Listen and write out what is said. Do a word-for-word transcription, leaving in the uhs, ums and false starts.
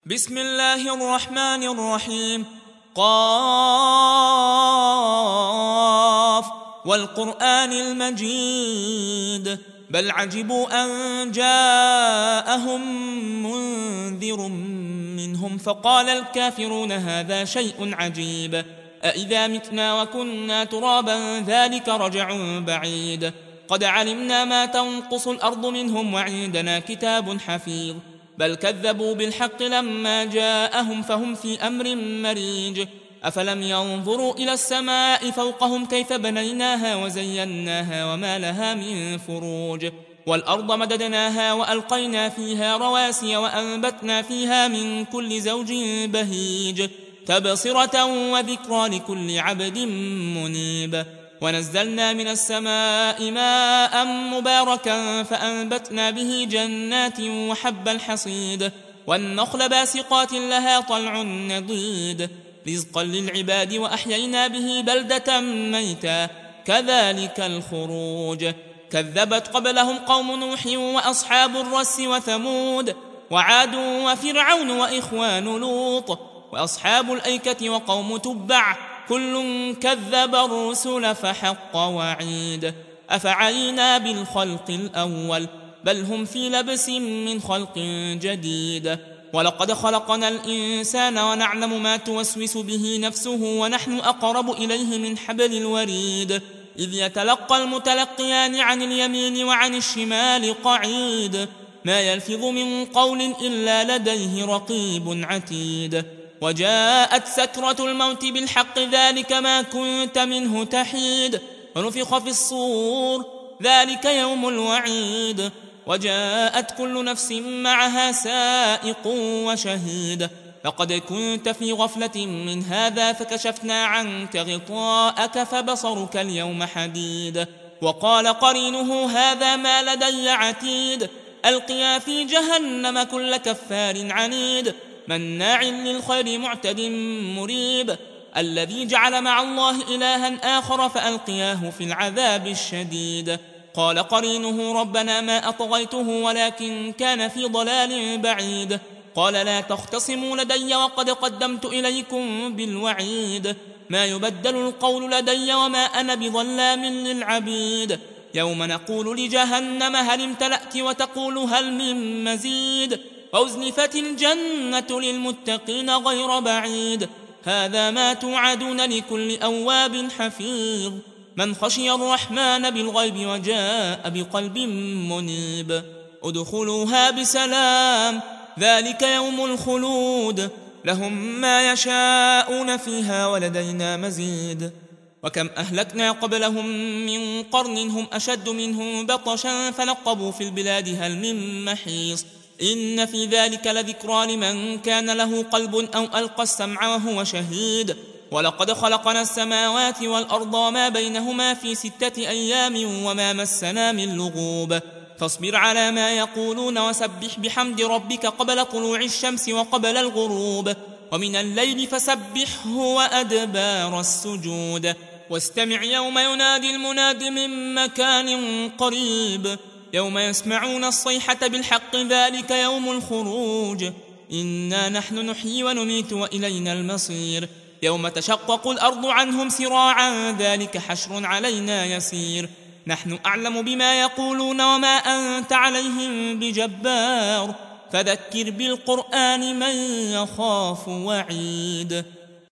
بسم الله الرحمن الرحيم. قاف والقرآن المجيد بل عجبوا أن جاءهم منذر منهم فقال الكافرون هذا شيء عجيب أإذا متنا وكنا ترابا ذلك رجع بعيد قد علمنا ما تنقص الأرض منهم وعندنا كتاب حفيظ بل كذبوا بالحق لما جاءهم فهم في أمر مريج أفلم ينظروا إلى السماء فوقهم كيف بنيناها وزيناها وما لها من فروج والأرض مددناها وألقينا فيها رواسي وأنبتنا فيها من كل زوج بهيج تبصرة وذكرى لكل عبد منيب ونزلنا من السماء ماء مباركا فأنبتنا به جنات وحب الحصيد والنخل باسقات لها طلع نضيد رزقا للعباد وأحيينا به بلدة ميتا كذلك الخروج كذبت قبلهم قوم نوح وأصحاب الرس وثمود وعاد وفرعون وإخوان لوط وأصحاب الأيكة وقوم تبع كل كذب الرسل فحق وعيد أفعينا بالخلق الأول بل هم في لبس من خلق جديد ولقد خلقنا الإنسان ونعلم ما توسوس به نفسه ونحن أقرب إليه من حبل الوريد إذ يتلقى المتلقيان عن اليمين وعن الشمال قعيد ما يلفظ من قول إلا لديه رقيب عتيد وجاءت سكرة الموت بالحق ذلك ما كنت منه تحيد ونفخ في الصور ذلك يوم الوعيد وجاءت كل نفس معها سائق وشهيد لقد كنت في غفلة من هذا فكشفنا عنك غطاءك فبصرك اليوم حديد وقال قرينه هذا ما لدي عتيد ألقيا في جهنم كل كفار عنيد مناع للخير معتد مريب الذي جعل مع الله إلها آخر فألقياه في العذاب الشديد قال قرينه ربنا ما أطغيته ولكن كان في ضلال بعيد قال لا تختصموا لدي وقد قدمت إليكم بالوعيد ما يبدل القول لدي وما أنا بظلام للعبيد يوم نقول لجهنم هل امتلأت وتقول هل من مزيد وأزلفت الجنة للمتقين غير بعيد هذا ما توعدون لكل أواب حفيظ من خشي الرحمن بالغيب وجاء بقلب منيب ادخلوها بسلام ذلك يوم الخلود لهم ما يشاءون فيها ولدينا مزيد وكم أهلكنا قبلهم من قرن هم أشد منهم بطشا فنقبوا في البلاد هل من محيص إن في ذلك لذكرى لمن كان له قلب أو ألقى السمع وهو شهيد ولقد خلقنا السماوات والأرض وما بينهما في ستة أيام وما مسنا من لغوب فاصبر على ما يقولون وسبح بحمد ربك قبل طلوع الشمس وقبل الغروب ومن الليل فسبحه وأدبار السجود واستمع يوم ينادي المناد من مكان قريب يوم يسمعون الصيحة بالحق ذلك يوم الخروج إنا نحن نحيي ونميت وإلينا المصير يوم تشقق الأرض عنهم سراعا ذلك حشر علينا يسير نحن أعلم بما يقولون وما أنت عليهم بجبار فذكر بالقرآن من يخاف وعيد